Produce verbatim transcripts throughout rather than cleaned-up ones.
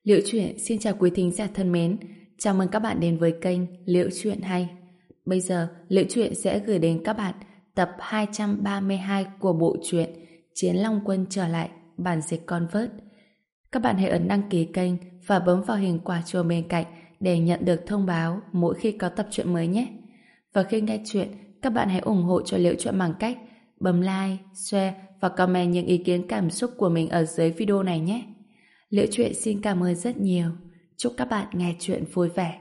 Liễu Chuyện xin chào quý thính giả thân mến, chào mừng các bạn đến với kênh Liễu Chuyện Hay. Bây giờ, Liễu Chuyện sẽ gửi đến các bạn tập hai trăm ba mươi hai của bộ truyện Chiến Long Quân trở lại, bản dịch Convert. Các bạn hãy ấn đăng ký kênh và bấm vào hình quả chuông bên cạnh để nhận được thông báo mỗi khi có tập truyện mới nhé. Và khi nghe chuyện, các bạn hãy ủng hộ cho Liễu Chuyện bằng cách bấm like, share và comment những ý kiến cảm xúc của mình ở dưới video này nhé. Liễu Chuyện xin cảm ơn rất nhiều. Chúc các bạn nghe chuyện vui vẻ.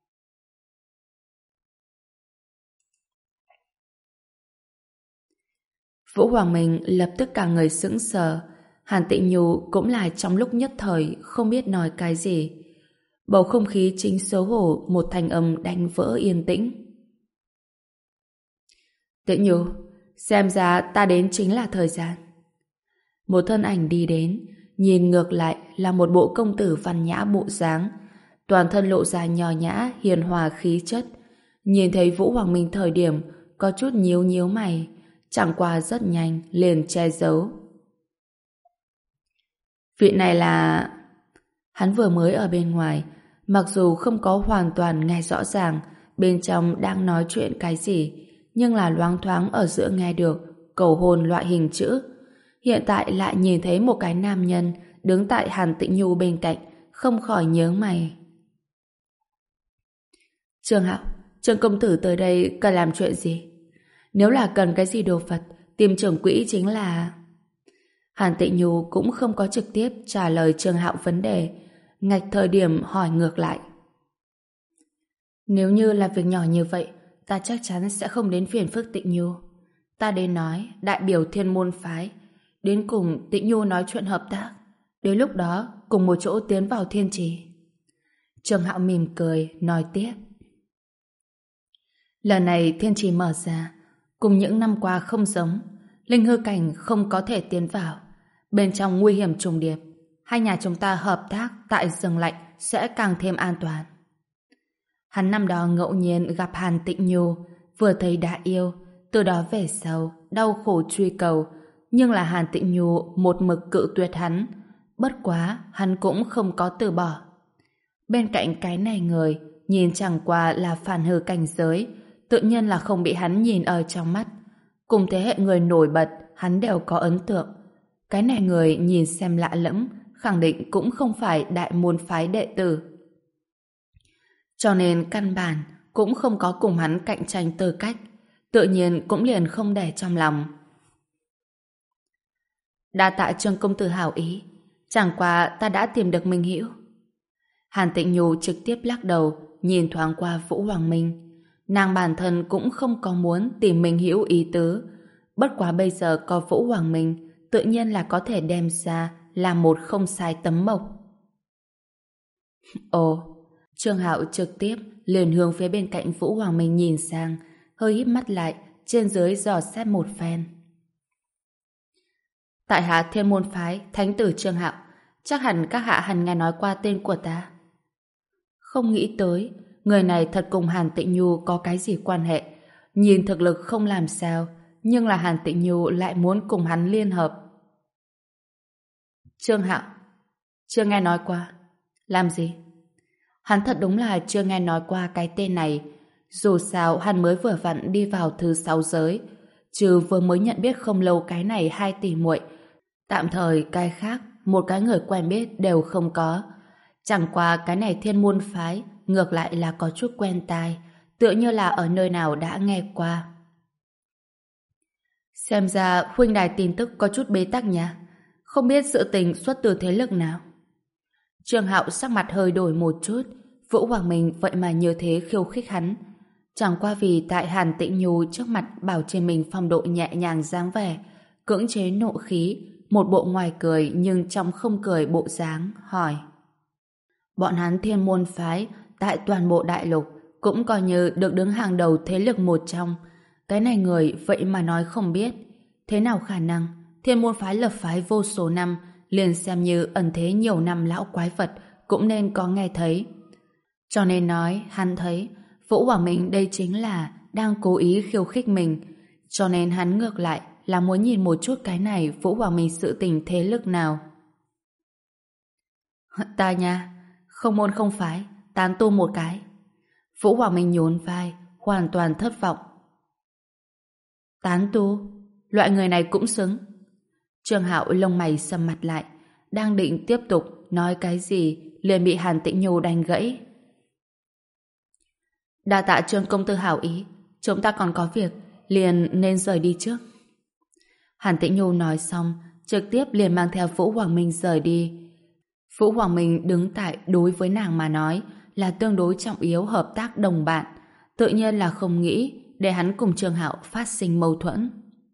Vũ Hoàng Minh lập tức cả người sững sờ. Hàn Tịnh Nhu cũng là trong lúc nhất thời không biết nói cái gì. Bầu không khí chính xấu hổ một thanh âm đánh vỡ yên tĩnh. Tịnh Nhu, xem ra ta đến chính là thời gian. Một thân ảnh đi đến, nhìn ngược lại là một bộ công tử văn nhã bộ dáng, toàn thân lộ ra nho nhã, hiền hòa khí chất. Nhìn thấy Vũ Hoàng Minh thời điểm có chút nhíu nhíu mày, chẳng qua rất nhanh liền che giấu. Vị này là... Hắn vừa mới ở bên ngoài, mặc dù không có hoàn toàn nghe rõ ràng bên trong đang nói chuyện cái gì, nhưng là loáng thoáng ở giữa nghe được cầu hôn loại hình chữ. Hiện tại lại nhìn thấy một cái nam nhân đứng tại Hàn Tịnh Nhu bên cạnh, không khỏi nhớ mày. Trương Hạo, Trương công tử tới đây cần làm chuyện gì? Nếu là cần cái gì đồ vật, tìm trưởng quỹ chính là... Hàn Tịnh Nhu cũng không có trực tiếp trả lời Trương Hạo vấn đề, ngạch thời điểm hỏi ngược lại. Nếu như là việc nhỏ như vậy, ta chắc chắn sẽ không đến phiền phức Tịnh Nhu. Ta đến nói, đại biểu thiên môn phái, đến cùng Tịnh Nhu nói chuyện hợp tác. Đến lúc đó, cùng một chỗ tiến vào thiên trì. Trương Hạo mỉm cười, nói tiếp. Lần này thiên trì mở ra, cùng những năm qua không giống. Linh hư cảnh không có thể tiến vào. Bên trong nguy hiểm trùng điệp. Hai nhà chúng ta hợp tác tại rừng lạnh sẽ càng thêm an toàn. Hắn năm đó ngẫu nhiên gặp Hàn Tịnh Nhu, vừa thấy đã yêu, từ đó về sau, đau khổ truy cầu. Nhưng là Hàn Tịnh Nhu một mực cự tuyệt hắn. Bất quá, hắn cũng không có từ bỏ. Bên cạnh cái này người, nhìn chẳng qua là phản hư cảnh giới, tự nhiên là không bị hắn nhìn ở trong mắt. Cùng thế hệ người nổi bật, hắn đều có ấn tượng. Cái này người nhìn xem lạ lẫm, khẳng định cũng không phải đại môn phái đệ tử. Cho nên căn bản cũng không có cùng hắn cạnh tranh tư cách, tự nhiên cũng liền không để trong lòng. Đa tạ Trương công tử hảo ý, chẳng qua ta đã tìm được Minh Hữu. Hàn Tịnh Nhu trực tiếp lắc đầu, nhìn thoáng qua Vũ Hoàng Minh. Nàng bản thân cũng không có muốn tìm Minh Hữu ý tứ, bất quá bây giờ có Vũ Hoàng Minh, tự nhiên là có thể đem ra làm một không sai tấm mộc. Ồ, Trương Hạo trực tiếp liền hướng phía bên cạnh Vũ Hoàng Minh nhìn sang, hơi híp mắt lại, trên dưới dò xét một phen. Tại hạ Thiên môn phái thánh tử Trương Hạo, chắc hẳn các hạ hẳn nghe nói qua tên của ta. Không nghĩ tới người này thật cùng Hàn Tịnh Nhu có cái gì quan hệ. Nhìn thực lực không làm sao, nhưng là Hàn Tịnh Nhu lại muốn cùng hắn liên hợp. Trương Hạo, chưa nghe nói qua. Làm gì? Hắn thật đúng là chưa nghe nói qua cái tên này. Dù sao hắn mới vừa vặn đi vào thứ sáu giới, trừ vừa mới nhận biết không lâu cái này hai tỷ muội, tạm thời cái khác một cái người quen biết đều không có. Chẳng qua cái này Thiên môn phái ngược lại là có chút quen tai, tựa như là ở nơi nào đã nghe qua. Xem ra huynh đài tin tức có chút bế tắc nha, không biết sự tình xuất từ thế lực nào. Trương Hạo sắc mặt hơi đổi một chút. Vũ Hoàng Minh vậy mà như thế khiêu khích hắn, chẳng qua vì tại Hàn Tịnh Nhu trước mặt bảo trên mình phong độ nhẹ nhàng dáng vẻ, cưỡng chế nộ khí, một bộ ngoài cười nhưng trong không cười bộ dáng, hỏi. Bọn hắn Thiên môn phái tại toàn bộ đại lục cũng coi như được đứng hàng đầu thế lực một trong. Cái này người vậy mà nói không biết. Thế nào khả năng? Thiên môn phái lập phái vô số năm, liền xem như ẩn thế nhiều năm lão quái vật cũng nên có nghe thấy. Cho nên nói hắn thấy Vũ Hoàng Minh đây chính là đang cố ý khiêu khích mình, cho nên hắn ngược lại là muốn nhìn một chút cái này Vũ Hoàng Minh sự tình thế lực nào. Ta nha, không môn không phái, tán tu một cái. Vũ Hoàng Minh nhún vai, hoàn toàn thất vọng. Tán tu? Loại người này cũng xứng. Trương Hạo lông mày sầm mặt lại, đang định tiếp tục nói cái gì liền bị Hàn Tĩnh Nhu đánh gãy. Đa tạ Trương công tử hảo ý, chúng ta còn có việc, liền nên rời đi trước. Hàn Tĩnh Nhu nói xong, trực tiếp liền mang theo Vũ Hoàng Minh rời đi. Vũ Hoàng Minh đứng tại đối với nàng mà nói là tương đối trọng yếu hợp tác đồng bạn, tự nhiên là không nghĩ để hắn cùng Trương Hạo phát sinh mâu thuẫn.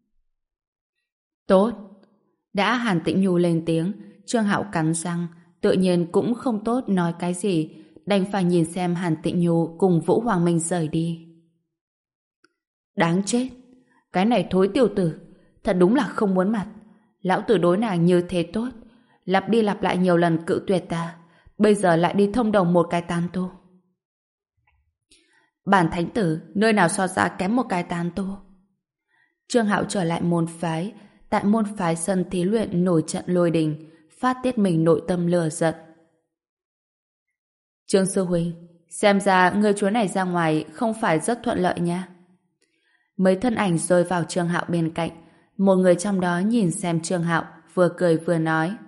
Tốt. Đã Hàn Tĩnh Nhu lên tiếng, Trương Hạo cắn răng, tự nhiên cũng không tốt nói cái gì, đành phải nhìn xem Hàn Tĩnh Nhu cùng Vũ Hoàng Minh rời đi. Đáng chết, cái này thối tiểu tử, thật đúng là không muốn mặt. Lão tử đối nàng như thế tốt, lặp đi lặp lại nhiều lần cự tuyệt ta, bây giờ lại đi thông đồng một cái tán tu. Bản thánh tử nơi nào so ra kém một cái tán tu. Trương Hạo trở lại môn phái, tại môn phái sân thí luyện nổi trận lôi đình, phát tiết mình nội tâm lửa giận. Trương sư huynh, xem ra người chúa này ra ngoài không phải rất thuận lợi nha. Mấy thân ảnh rơi vào Trương Hạo bên cạnh, một người trong đó nhìn xem Trương Hạo, vừa cười vừa nói.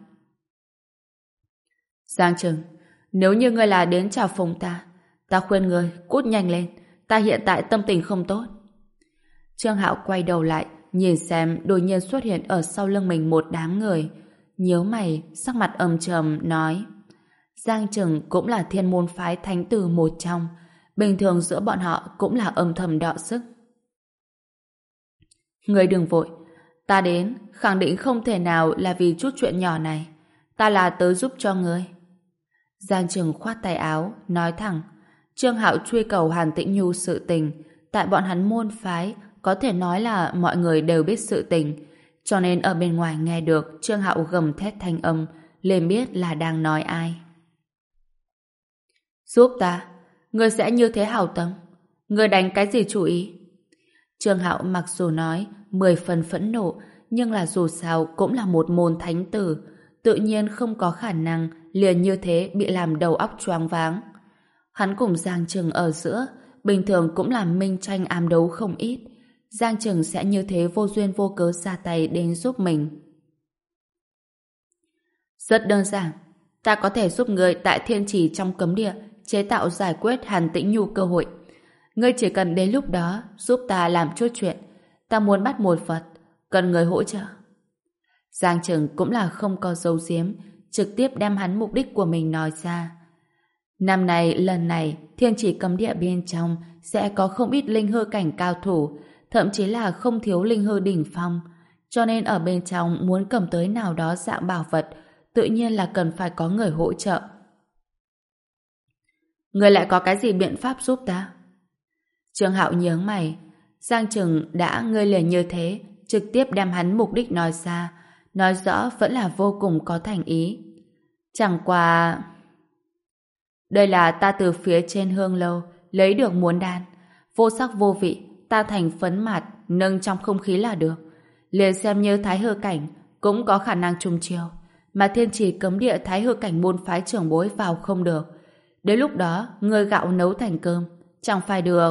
Giang Trừng, nếu như ngươi là đến chào phúng ta, ta khuyên ngươi cút nhanh lên, ta hiện tại tâm tình không tốt. Trương Hạo quay đầu lại, nhìn xem đột nhiên xuất hiện ở sau lưng mình một đám người, nhíu mày, sắc mặt âm trầm nói: Giang Trừng cũng là thiên môn phái thánh tử một trong, bình thường giữa bọn họ cũng là âm thầm đọ sức. Ngươi đừng vội, ta đến khẳng định không thể nào là vì chút chuyện nhỏ này, ta là tới giúp cho ngươi. Giang Trừng khoát tay áo, nói thẳng. Trương Hạo truy cầu Hàn Tĩnh Nhu sự tình, tại bọn hắn môn phái có thể nói là mọi người đều biết sự tình, cho nên ở bên ngoài nghe được Trương Hạo gầm thét thanh âm, liền biết là đang nói ai. Giúp ta, ngươi sẽ như thế hảo tâm, ngươi đánh cái gì chủ ý? Trương Hạo mặc dù nói mười phần phẫn nộ, nhưng là dù sao cũng là một môn thánh tử, tự nhiên không có khả năng liền như thế bị làm đầu óc choáng váng. Hắn cùng Giang Trừng ở giữa, bình thường cũng là minh tranh ám đấu không ít. Giang Trừng sẽ như thế vô duyên vô cớ ra tay đến giúp mình. Rất đơn giản, ta có thể giúp ngươi tại thiên trì trong cấm địa chế tạo giải quyết Hàn Tĩnh Nhu cơ hội. Ngươi chỉ cần đến lúc đó giúp ta làm chút chuyện. Ta muốn bắt một vật, cần người hỗ trợ. Giang Trừng cũng là không có giấu giếm, trực tiếp đem hắn mục đích của mình nói ra. Năm nay, lần này, thiên chỉ cấm địa bên trong sẽ có không ít linh hư cảnh cao thủ, thậm chí là không thiếu linh hư đỉnh phong. Cho nên ở bên trong muốn cầm tới nào đó dạng bảo vật, tự nhiên là cần phải có người hỗ trợ. Người lại có cái gì biện pháp giúp ta? Trương Hạo nhướng mày. Giang Trừng đã ngơi liền như thế, trực tiếp đem hắn mục đích nói ra, nói rõ vẫn là vô cùng có thành ý. Chẳng qua... Đây là ta từ phía trên hương lâu lấy được muốn đan, vô sắc vô vị, ta thành phấn mạt nâng trong không khí là được. Liền xem như thái hư cảnh cũng có khả năng trùng chiêu, mà thiên chỉ cấm địa thái hư cảnh môn phái trưởng bối vào không được. Đến lúc đó người gạo nấu thành cơm, chẳng phải được.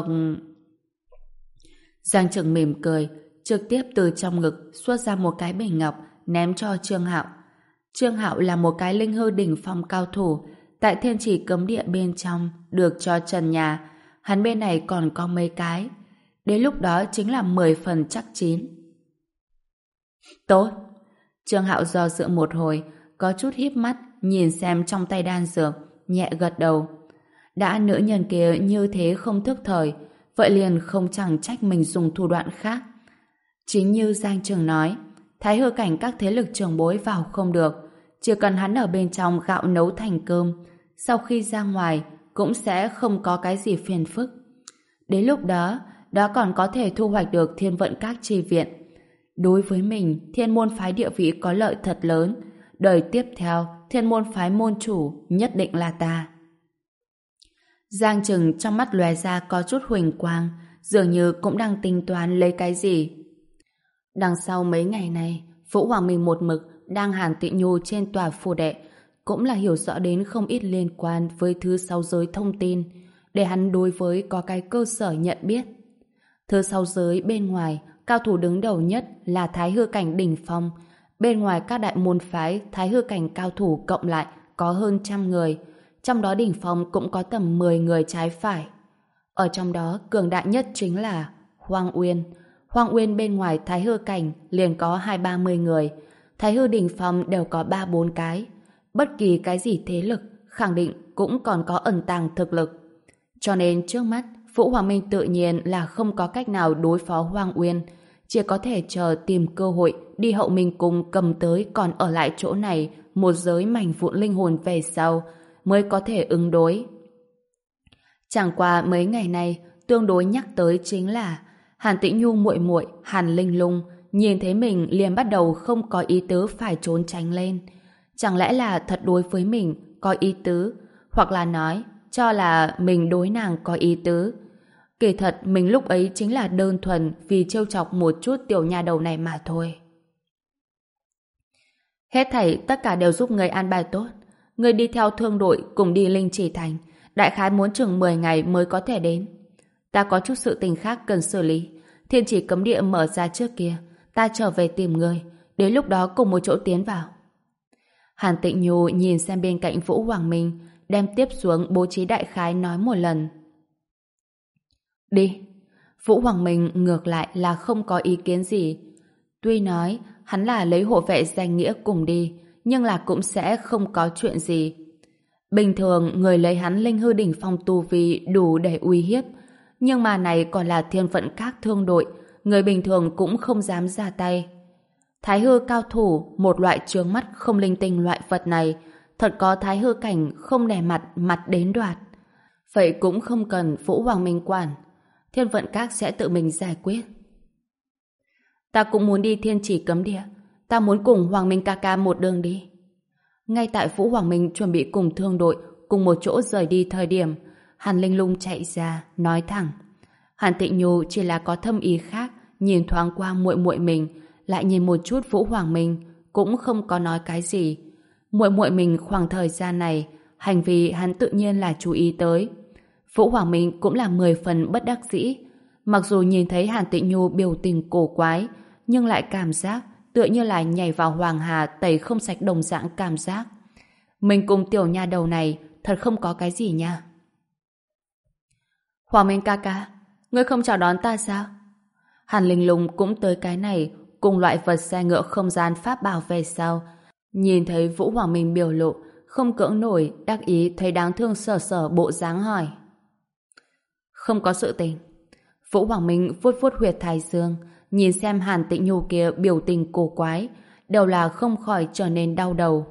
Giang Trừng mỉm cười, trực tiếp từ trong ngực xuất ra một cái bình ngọc ném cho Trương Hạo. Trương Hạo là một cái linh hư đỉnh phong cao thủ, tại thiên chỉ cấm địa bên trong được cho trần nhà, hắn bên này còn có mấy cái. Đến lúc đó chính là mười phần chắc chín. Tốt. Trương Hạo do dự một hồi, có chút híp mắt nhìn xem trong tay đan dược, nhẹ gật đầu. Đã nữ nhân kia như thế không thức thời, vậy liền không chẳng trách mình dùng thủ đoạn khác. Chính như Giang Trừng nói, thái hư cảnh các thế lực trưởng bối vào không được, chỉ cần hắn ở bên trong gạo nấu thành cơm, sau khi ra ngoài cũng sẽ không có cái gì phiền phức. Đến lúc đó, đó còn có thể thu hoạch được thiên vận các chi viện. Đối với mình, thiên môn phái địa vị có lợi thật lớn. Đời tiếp theo, thiên môn phái môn chủ nhất định là ta. Giang Trừng trong mắt lóe ra có chút huỳnh quang, dường như cũng đang tính toán lấy cái gì. Đằng sau mấy ngày này, Vũ Hoàng Minh một mực đang Hàn Tĩnh Nhu trên tòa phù đệ, cũng là hiểu rõ đến không ít liên quan với thứ sáu giới thông tin, để hắn đối với có cái cơ sở nhận biết. Thứ sáu giới bên ngoài, cao thủ đứng đầu nhất là Thái Hư cảnh đỉnh phong. Bên ngoài các đại môn phái, Thái Hư cảnh cao thủ cộng lại có hơn trăm người, trong đó đỉnh phong cũng có tầm mười người trái phải. Ở trong đó, cường đại nhất chính là Hoang Uyên. Hoang Uyên bên ngoài Thái Hư cảnh liền có hai ba mươi người, Thái Hư đỉnh phong đều có ba bốn cái. Bất kỳ cái gì thế lực, khẳng định cũng còn có ẩn tàng thực lực. Cho nên trước mắt, Vũ Hoàng Minh tự nhiên là không có cách nào đối phó Hoang Uyên, chỉ có thể chờ tìm cơ hội đi Hậu Minh Cung cầm tới còn ở lại chỗ này một giới mảnh vụn linh hồn về sau mới có thể ứng đối. Chẳng qua mấy ngày nay tương đối nhắc tới chính là Hàn Tĩnh Nhu muội muội Hàn Linh Lung nhìn thấy mình liền bắt đầu không có ý tứ phải trốn tránh lên. Chẳng lẽ là thật đối với mình có ý tứ, hoặc là nói cho là mình đối nàng có ý tứ. Kỳ thật mình lúc ấy chính là đơn thuần vì trêu chọc một chút tiểu nha đầu này mà thôi. Hết thảy tất cả đều giúp người an bài tốt. Người đi theo thương đội cùng đi Linh Chỉ Thành, đại khái muốn chừng mười ngày mới có thể đến. Ta có chút sự tình khác cần xử lý. Thiên chỉ cấm địa mở ra trước kia, ta trở về tìm người, đến lúc đó cùng một chỗ tiến vào. Hàn Tịnh Nhu nhìn xem bên cạnh Vũ Hoàng Minh, đem tiếp xuống bố trí đại khái nói một lần. Đi. Vũ Hoàng Minh ngược lại là không có ý kiến gì. Tuy nói hắn là lấy hộ vệ danh nghĩa cùng đi, nhưng là cũng sẽ không có chuyện gì. Bình thường người lấy hắn linh hư đỉnh phong tu vi đủ để uy hiếp, nhưng mà này còn là thiên phận các thương đội, người bình thường cũng không dám ra tay. Thái hư cao thủ, một loại chướng mắt không linh tinh loại vật này, thật có thái hư cảnh không đè mặt mặt đến đoạt. Vậy cũng không cần Vũ Hoàng Minh quản, thiên vận các sẽ tự mình giải quyết. Ta cũng muốn đi thiên chỉ cấm địa, ta muốn cùng Hoàng Minh ca ca một đường đi. Ngay tại Vũ Hoàng Minh chuẩn bị cùng thương đội cùng một chỗ rời đi thời điểm, Hàn Linh Lung chạy ra, nói thẳng. Hàn Tịnh Nhu chỉ là có thâm ý khác, nhìn thoáng qua muội muội mình, lại nhìn một chút Vũ Hoàng Minh, cũng không có nói cái gì. Muội muội mình khoảng thời gian này, hành vi hắn tự nhiên là chú ý tới. Vũ Hoàng Minh cũng là mười phần bất đắc dĩ. Mặc dù nhìn thấy Hàn Tịnh Nhu biểu tình cổ quái, nhưng lại cảm giác tựa như là nhảy vào hoàng hà tẩy không sạch đồng dạng cảm giác. Mình cùng tiểu nha đầu này thật không có cái gì nha. Hoàng Minh ca ca, ngươi không chào đón ta sao? Hàn Linh Lung cũng tới cái này, cùng loại vật xe ngựa không gian pháp bảo về sau. Nhìn thấy Vũ Hoàng Minh biểu lộ, không cưỡng nổi, đắc ý thấy đáng thương sở sở bộ dáng hỏi. Không có sự tình. Vũ Hoàng Minh vuốt vuốt huyệt thái dương, nhìn xem Hàn Tịnh Nhu kia biểu tình cổ quái, đều là không khỏi trở nên đau đầu.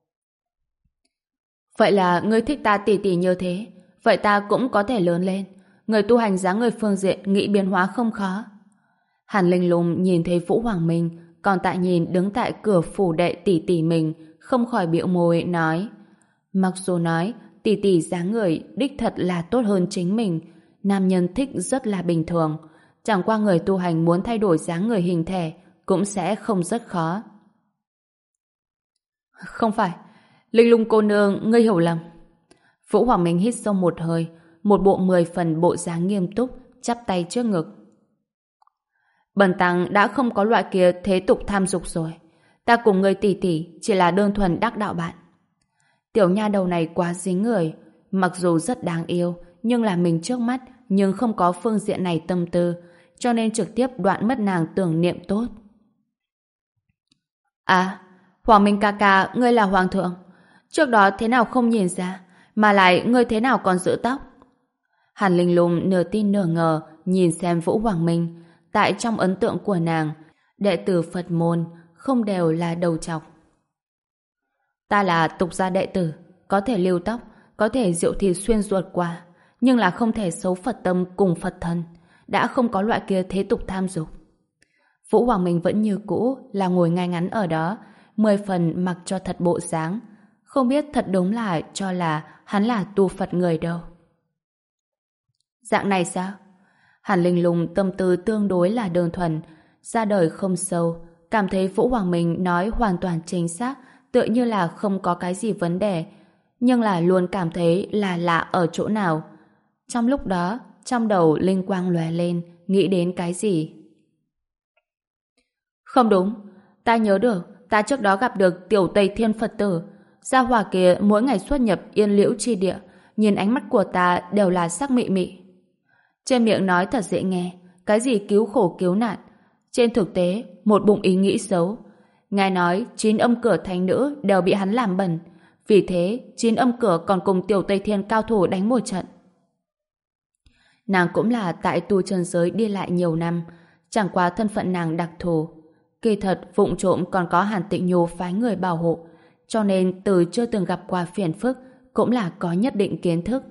Vậy là ngươi thích ta tỉ tỉ như thế, vậy ta cũng có thể lớn lên. Người tu hành dáng người phương diện nghĩ biến hóa không khó. Hàn Linh Lung nhìn thấy Vũ Hoàng Minh, còn tại nhìn đứng tại cửa phủ đệ tỷ tỷ mình, không khỏi bĩu môi nói. Mặc dù nói tỷ tỷ dáng người đích thật là tốt hơn chính mình, nam nhân thích rất là bình thường. Chẳng qua người tu hành muốn thay đổi dáng người hình thể cũng sẽ không rất khó. Không phải, Linh Lung cô nương, ngươi hiểu lầm. Vũ Hoàng Minh hít sâu một hơi, một bộ mười phần bộ dáng nghiêm túc, chắp tay trước ngực. Bần tăng đã không có loại kia thế tục tham dục rồi. Ta cùng ngươi tỷ tỷ chỉ là đơn thuần đắc đạo bạn. Tiểu nha đầu này quá dính người, mặc dù rất đáng yêu, nhưng là mình trước mắt nhưng không có phương diện này tâm tư, cho nên trực tiếp đoạn mất nàng tưởng niệm tốt. À, Hoàng Minh ca ca, ngươi là hoàng thượng. Trước đó thế nào không nhìn ra, mà lại ngươi thế nào còn giữ tóc? Hàn Linh Lung nửa tin nửa ngờ nhìn xem Vũ Hoàng Minh. Tại trong ấn tượng của nàng, đệ tử Phật môn không đều là đầu trọc. Ta là tục gia đệ tử, có thể lưu tóc, có thể rượu thịt xuyên ruột qua, nhưng là không thể xấu Phật tâm cùng Phật thân, đã không có loại kia thế tục tham dục. Vũ Hoàng Minh vẫn như cũ là ngồi ngay ngắn ở đó, mười phần mặc cho thật bộ dáng, không biết thật đúng là cho là hắn là tu Phật người đâu. Dạng này sao? Hàn Linh Lung tâm tư tương đối là đơn thuần, ra đời không sâu, cảm thấy Vũ Hoàng Minh nói hoàn toàn chính xác, tựa như là không có cái gì vấn đề, nhưng là luôn cảm thấy là lạ ở chỗ nào. Trong lúc đó, trong đầu linh quang lóe lên, nghĩ đến cái gì. Không đúng, ta nhớ được, ta trước đó gặp được Tiểu Tây Thiên Phật tử. Gia hỏa kia mỗi ngày xuất nhập Yên Liễu chi địa, nhìn ánh mắt của ta đều là sắc mị mị. Trên miệng nói thật dễ nghe, cái gì cứu khổ cứu nạn. Trên thực tế, một bụng ý nghĩ xấu. Nghe nói chín âm cửa thánh nữ đều bị hắn làm bẩn, vì thế chín âm cửa còn cùng Tiểu Tây Thiên cao thủ đánh một trận. Nàng cũng là tại tu chân giới đi lại nhiều năm, chẳng qua thân phận nàng đặc thù. Kỳ thật vụng trộm còn có Hàn Tịnh Nhu phái người bảo hộ, cho nên từ chưa từng gặp qua phiền phức cũng là có nhất định kiến thức.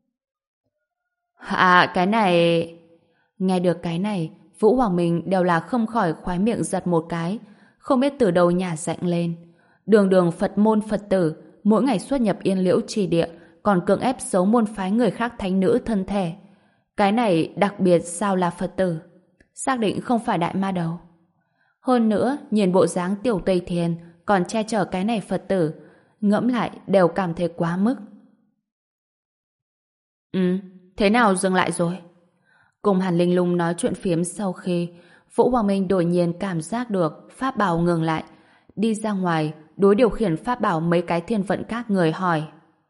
À, cái này... Nghe được cái này, Vũ Hoàng Minh đều là không khỏi khoái miệng giật một cái, không biết từ đâu nhả rạnh lên. Đường đường Phật môn Phật tử, mỗi ngày xuất nhập Yên Liễu trì địa, còn cưỡng ép xấu môn phái người khác thánh nữ thân thể. Cái này đặc biệt sao là Phật tử? Xác định không phải đại ma đầu. Hơn nữa, nhìn bộ dáng Tiểu Tây Thiên còn che chở cái này Phật tử, ngẫm lại đều cảm thấy quá mức. Ừ, thế nào dừng lại rồi? Cùng Hàn Linh Lung nói chuyện phiếm sau khi Vũ Hoàng Minh đột nhiên cảm giác được pháp bảo ngừng lại, đi ra ngoài đối điều khiển pháp bảo mấy cái thiên vận các người hỏi.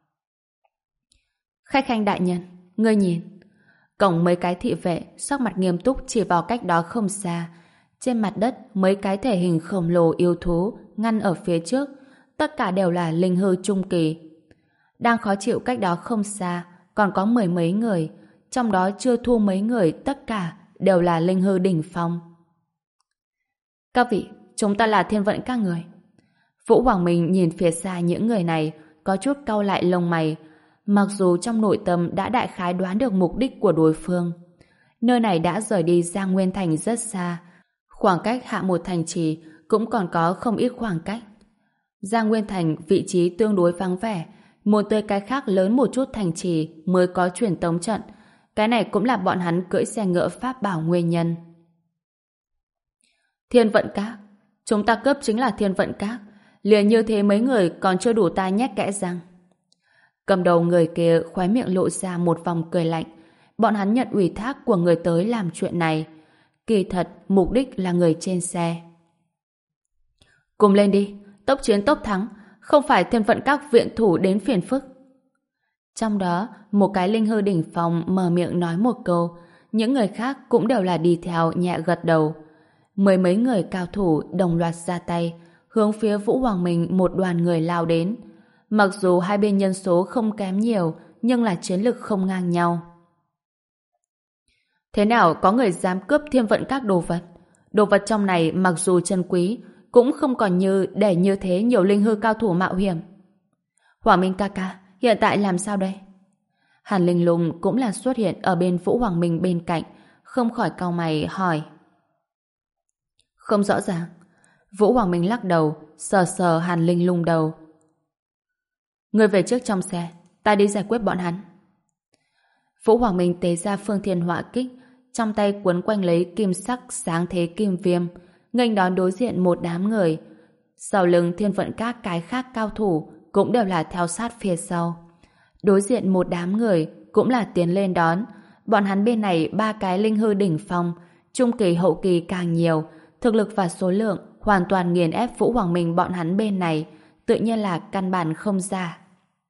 Khách khanh đại nhân, ngươi nhìn. Cổng mấy cái thị vệ sắc mặt nghiêm túc chỉ vào cách đó không xa. Trên mặt đất mấy cái thể hình khổng lồ yêu thú ngăn ở phía trước, tất cả đều là linh hư trung kỳ. Đang khó chịu cách đó không xa còn có mười mấy người, trong đó chưa thu mấy người, tất cả đều là linh hư đỉnh phong. Các vị, chúng ta là thiên vận các người. Vũ Hoàng Minh nhìn phía xa những người này, có chút cau lại lông mày, mặc dù trong nội tâm đã đại khái đoán được mục đích của đối phương. Nơi này đã rời đi Giang Nguyên Thành rất xa, khoảng cách hạ một thành trì cũng còn có không ít khoảng cách. Giang Nguyên Thành vị trí tương đối vắng vẻ, muốn tới cái khác lớn một chút thành trì mới có truyền tống trận. Cái này cũng là bọn hắn cưỡi xe ngựa pháp bảo nguyên nhân. Thiên vận các, chúng ta cướp chính là thiên vận các, liền như thế mấy người còn chưa đủ ta nhét kẽ răng. Cầm đầu người kia khóe miệng lộ ra một vòng cười lạnh. Bọn hắn nhận ủy thác của người tới làm chuyện này. Kỳ thật, mục đích là người trên xe. Cùng lên đi, tốc chiến tốc thắng, không phải thiên vận các viện thủ đến phiền phức. Trong đó, một cái linh hư đỉnh phong mở miệng nói một câu, những người khác cũng đều là đi theo nhẹ gật đầu. Mười mấy người cao thủ đồng loạt ra tay, hướng phía Vũ Hoàng Minh một đoàn người lao đến. Mặc dù hai bên nhân số không kém nhiều, nhưng là chiến lực không ngang nhau. Thế nào có người dám cướp thiên vận các đồ vật? Đồ vật trong này mặc dù chân quý, cũng không còn như để như thế nhiều linh hư cao thủ mạo hiểm. Hoàng Minh ca ca, hiện tại làm sao đây? Hàn Linh Lung cũng là xuất hiện ở bên Vũ Hoàng Minh bên cạnh, không khỏi cau mày hỏi. Không rõ ràng. Vũ Hoàng Minh lắc đầu, sờ sờ Hàn Linh Lung đầu. Người về trước trong xe, ta đi giải quyết bọn hắn. Vũ Hoàng Minh tế ra phương thiên họa kích, trong tay quấn quanh lấy kim sắc sáng thế kim viêm, nghênh đón đối diện một đám người. Sau lưng thiên vận các cái khác cao thủ cũng đều là theo sát phía sau. Đối diện một đám người cũng là tiến lên đón. Bọn hắn bên này ba cái linh hư đỉnh phong, trung kỳ hậu kỳ càng nhiều, thực lực và số lượng hoàn toàn nghiền ép Vũ Hoàng Minh bọn hắn bên này, tự nhiên là căn bản không ra.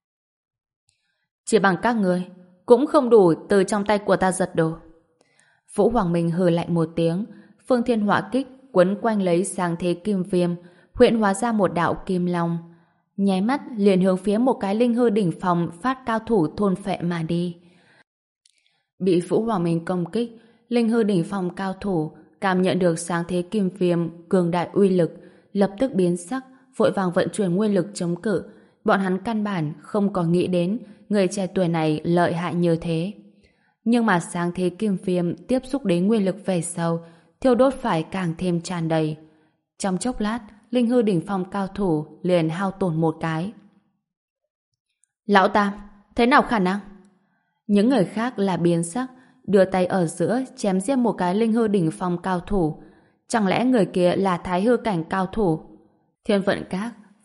Chỉ bằng các người cũng không đủ từ trong tay của ta giật đồ. Vũ Hoàng Minh hừ lạnh một tiếng, phương thiên họa kích quấn quanh lấy sáng thế kim viêm, huyễn hóa ra một đạo kim long, nháy mắt liền hướng phía một cái linh hư đỉnh phong phát cao thủ thôn phệ mà đi. Bị Vũ Hoàng Minh công kích, linh hư đỉnh phong cao thủ cảm nhận được sáng thế kim viêm cường đại uy lực, lập tức biến sắc, vội vàng vận chuyển nguyên lực chống cự. Bọn hắn căn bản không có nghĩ đến người trẻ tuổi này lợi hại như thế. Nhưng mà sáng thế kim viêm tiếp xúc đến nguyên lực về sau, thiêu đốt phải càng thêm tràn đầy. Trong chốc lát, linh hư đỉnh phong cao thủ liền hao tổn một cái. Lão Tam, thế nào khả năng? Những người khác là biến sắc, đưa tay ở giữa chém giết một cái linh hư đỉnh phong cao thủ. Chẳng lẽ người kia là thái hư cảnh cao thủ? Thiên vận các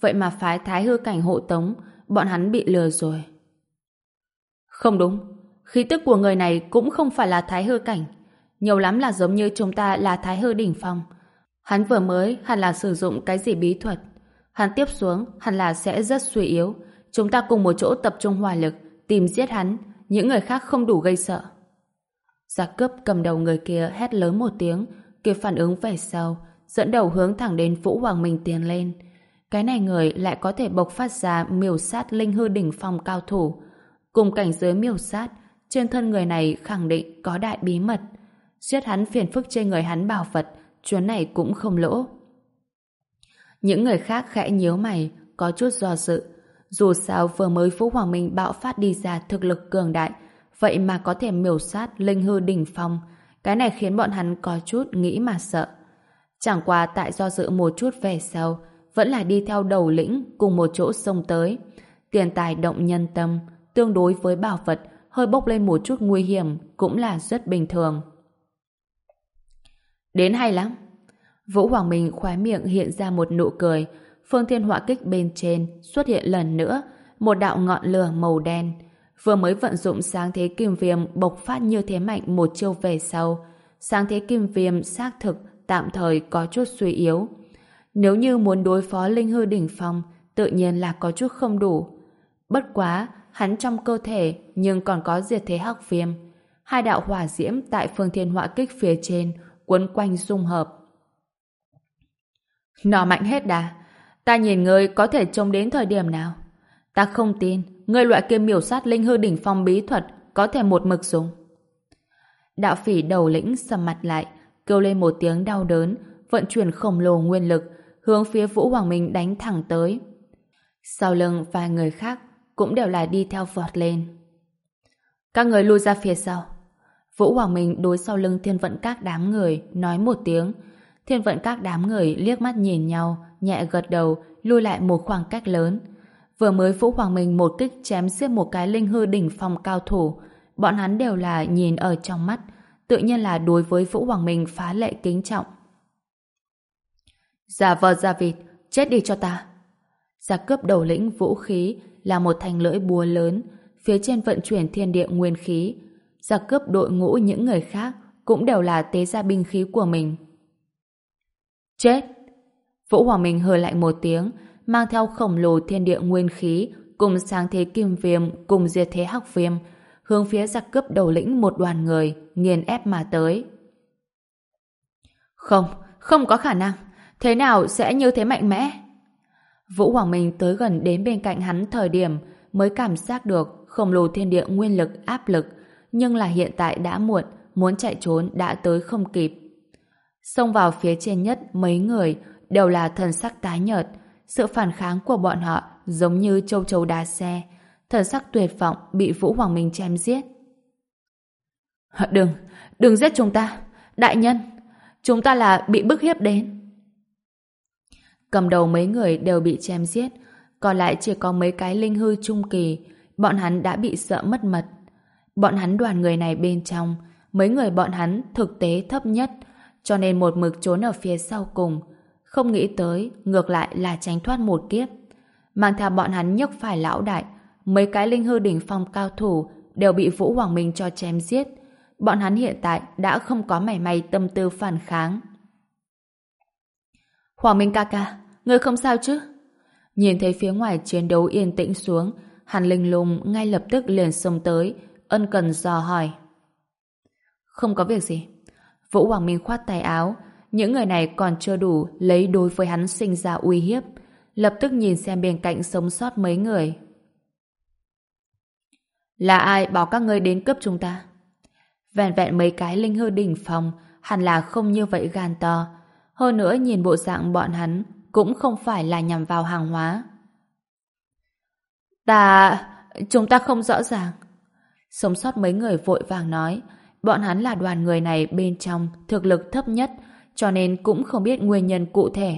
vậy mà phái Thái Hư Cảnh hộ tống, bọn hắn bị lừa rồi. Không đúng, khí tức của người này cũng không phải là Thái Hư Cảnh, nhiều lắm là giống như chúng ta là Thái Hư đỉnh phong. Hắn vừa mới hẳn là sử dụng cái gì bí thuật, hắn tiếp xuống hẳn là sẽ rất suy yếu. Chúng ta cùng một chỗ tập trung hỏa lực, tìm giết hắn, những người khác không đủ gây sợ. Giặc cướp cầm đầu người kia hét lớn một tiếng, kịp phản ứng về sau, dẫn đầu hướng thẳng đến Vũ Hoàng Minh tiến lên. Cái này người lại có thể bộc phát ra miểu sát linh hư đỉnh phong cao thủ. Cùng cảnh giới miểu sát, trên thân người này khẳng định có đại bí mật. Giết hắn phiền phức trên người hắn bảo vật, chuyến này cũng không lỗ. Những người khác khẽ nhíu mày, có chút do dự. Dù sao vừa mới Vũ Hoàng Minh bạo phát đi ra thực lực cường đại, vậy mà có thể miểu sát linh hư đỉnh phong. Cái này khiến bọn hắn có chút nghĩ mà sợ. Chẳng qua tại do dự một chút về sau, vẫn là đi theo đầu lĩnh cùng một chỗ xông tới. Tiền tài động nhân tâm, tương đối với bảo vật hơi bốc lên một chút nguy hiểm cũng là rất bình thường. Đến hay lắm. Vũ Hoàng Minh khóe miệng hiện ra một nụ cười. Phương thiên hỏa kích bên trên xuất hiện lần nữa, một đạo ngọn lửa màu đen. Vừa mới vận dụng sáng thế kim viêm bộc phát như thế mạnh một chiêu về sau, sáng thế kim viêm xác thực tạm thời có chút suy yếu. Nếu như muốn đối phó linh hư đỉnh phong, tự nhiên là có chút không đủ. Bất quá, hắn trong cơ thể nhưng còn có diệt thế hắc viêm. Hai đạo hỏa diễm tại phương thiên hỏa kích phía trên quấn quanh dung hợp. Nó mạnh hết đà. Ta nhìn ngươi có thể chống đến thời điểm nào? Ta không tin ngươi loại kia miểu sát linh hư đỉnh phong bí thuật có thể một mực dùng. Đạo phỉ đầu lĩnh sầm mặt lại, kêu lên một tiếng đau đớn, vận chuyển khổng lồ nguyên lực hướng phía Vũ Hoàng Minh đánh thẳng tới. Sau lưng vài người khác cũng đều là đi theo vọt lên. Các người lui ra phía sau. Vũ Hoàng Minh đối sau lưng Thiên Vận Các đám người nói một tiếng. Thiên Vận Các đám người liếc mắt nhìn nhau, nhẹ gật đầu, lui lại một khoảng cách lớn. Vừa mới Vũ Hoàng Minh một kích chém giết một cái linh hư đỉnh phong cao thủ, bọn hắn đều là nhìn ở trong mắt, tự nhiên là đối với Vũ Hoàng Minh phá lệ kính trọng. Giả vờ giả vịt, chết đi cho ta. Giặc cướp đầu lĩnh vũ khí là một thanh lưỡi búa lớn, phía trên vận chuyển thiên địa nguyên khí. Giặc cướp đội ngũ những người khác cũng đều là tế ra binh khí của mình. Chết! Vũ Hoàng Minh hừ lạnh một tiếng, mang theo khổng lồ thiên địa nguyên khí cùng sáng thế kim viêm cùng diệt thế hắc viêm, hướng phía giặc cướp đầu lĩnh một đoàn người nghiền ép mà tới. Không, không có khả năng. Thế nào sẽ như thế mạnh mẽ? Vũ Hoàng Minh tới gần đến bên cạnh hắn thời điểm mới cảm giác được khổng lồ thiên địa nguyên lực áp lực, nhưng là hiện tại đã muộn, muốn chạy trốn đã tới không kịp. Xông vào phía trên nhất mấy người đều là thần sắc tái nhợt, sự phản kháng của bọn họ giống như châu chấu đá xe, thần sắc tuyệt vọng bị Vũ Hoàng Minh chém giết. Đừng, đừng giết chúng ta, đại nhân, chúng ta là bị bức hiếp đến. Cầm đầu mấy người đều bị chém giết, còn lại chỉ có mấy cái linh hư trung kỳ, bọn hắn đã bị sợ mất mật. Bọn hắn đoàn người này bên trong, mấy người bọn hắn thực tế thấp nhất, cho nên một mực trốn ở phía sau cùng, không nghĩ tới ngược lại là tránh thoát một kiếp. Mang theo bọn hắn nhấc phải lão đại, mấy cái linh hư đỉnh phong cao thủ đều bị Vũ Hoàng Minh cho chém giết. Bọn hắn hiện tại đã không có mảy may tâm tư phản kháng. Hoàng Minh ca ca, ngươi không sao chứ? Nhìn thấy phía ngoài chiến đấu yên tĩnh xuống, Hàn Linh Lung ngay lập tức liền xông tới, ân cần dò hỏi. Không có việc gì. Vũ Hoàng Minh khoát tay áo, những người này còn chưa đủ lấy đối với hắn sinh ra uy hiếp, lập tức nhìn xem bên cạnh sống sót mấy người. Là ai bảo các ngươi đến cướp chúng ta? Vẹn vẹn mấy cái linh hư đỉnh phong hẳn là không như vậy gan to. Hơn nữa nhìn bộ dạng bọn hắn cũng không phải là nhằm vào hàng hóa. Ta... chúng ta không rõ ràng. Sống sót mấy người vội vàng nói, bọn hắn là đoàn người này bên trong thực lực thấp nhất, cho nên cũng không biết nguyên nhân cụ thể.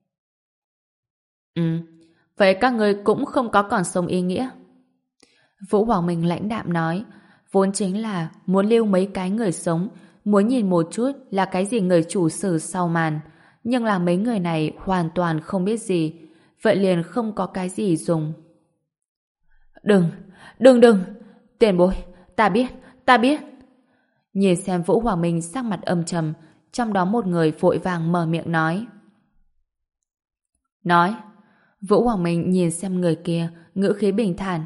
Ừ, vậy các người cũng không có còn sống ý nghĩa. Vũ Hoàng Minh lãnh đạm nói, vốn chính là muốn lưu mấy cái người sống, muốn nhìn một chút là cái gì người chủ sử sau màn, nhưng là mấy người này hoàn toàn không biết gì. vậy liền không có cái gì dùng. Đừng, đừng đừng, tiền bối, ta biết, ta biết. Nhìn xem Vũ Hoàng Minh sắc mặt âm trầm, trong đó một người vội vàng mở miệng nói. Nói. Vũ Hoàng Minh nhìn xem người kia, ngữ khí bình thản.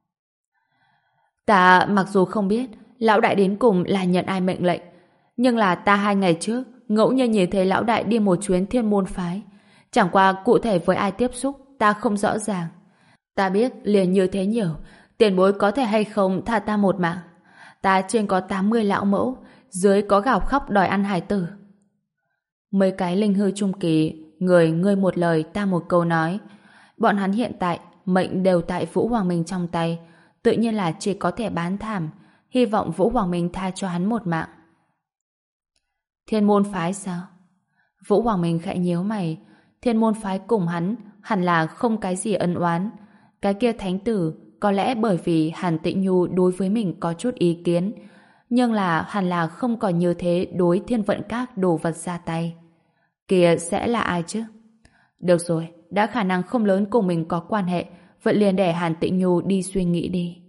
Ta mặc dù không biết lão đại đến cùng là nhận ai mệnh lệnh, nhưng là ta hai ngày trước ngẫu nhiên nhìn thấy lão đại đi một chuyến thiên môn phái. Chẳng qua cụ thể với ai tiếp xúc ta không rõ ràng. Ta biết liền như thế nhiều, tiền bối có thể hay không tha ta một mạng. Ta trên có tám mươi lão mẫu, dưới có gào khóc đòi ăn hải tử. Mấy cái linh hư trung kỳ, người ngươi một lời ta một câu nói. Bọn hắn hiện tại mệnh đều tại Vũ Hoàng Minh trong tay, tự nhiên là chỉ có thể bán thảm, hy vọng Vũ Hoàng Minh tha cho hắn một mạng. Thiên môn phái sao? Vũ Hoàng Minh khẽ nhíu mày. Thiên môn phái cùng hắn hẳn là không cái gì ân oán. Cái kia thánh tử có lẽ bởi vì Hàn Tĩnh Nhu đối với mình có chút ý kiến, nhưng là hẳn là không còn như thế đối Thiên Vận Các đồ vật ra tay. Kìa sẽ là ai chứ? Được rồi, đã khả năng không lớn cùng mình có quan hệ, vậy liền để Hàn Tĩnh Nhu đi suy nghĩ đi.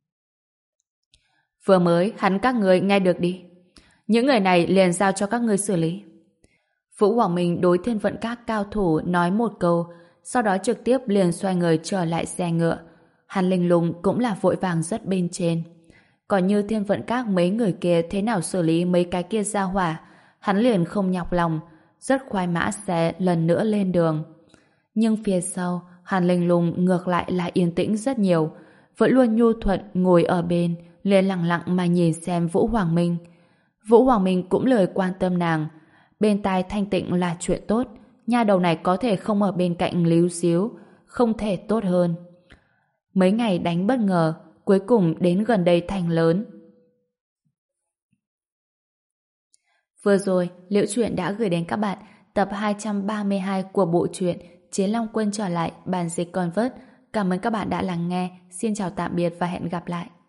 Vừa mới hắn các người nghe được đi. Những người này liền giao cho các ngươi xử lý. Vũ Hoàng Minh đối Thiên Vận Các cao thủ nói một câu, sau đó trực tiếp liền xoay người trở lại xe ngựa. Hàn Linh Lung cũng là vội vàng rất bên trên. Còn như Thiên Vận Các mấy người kia thế nào xử lý mấy cái kia ra hỏa, hắn liền không nhọc lòng, rất khoái mã xe lần nữa lên đường. Nhưng phía sau, Hàn Linh Lung ngược lại là yên tĩnh rất nhiều, vẫn luôn nhu thuận ngồi ở bên, liền lặng lặng mà nhìn xem Vũ Hoàng Minh. Vũ Hoàng Minh cũng lời quan tâm nàng. Bên tai thanh tịnh là chuyện tốt, nha đầu này có thể không ở bên cạnh líu xíu, không thể tốt hơn. Mấy ngày đánh bất ngờ, cuối cùng đến gần đây thành lớn. Vừa rồi, Liễu Chuyện đã gửi đến các bạn tập hai trăm ba mươi hai của bộ truyện Chiến Long Quân trở lại, bản dịch Convert. Cảm ơn các bạn đã lắng nghe. Xin chào tạm biệt và hẹn gặp lại.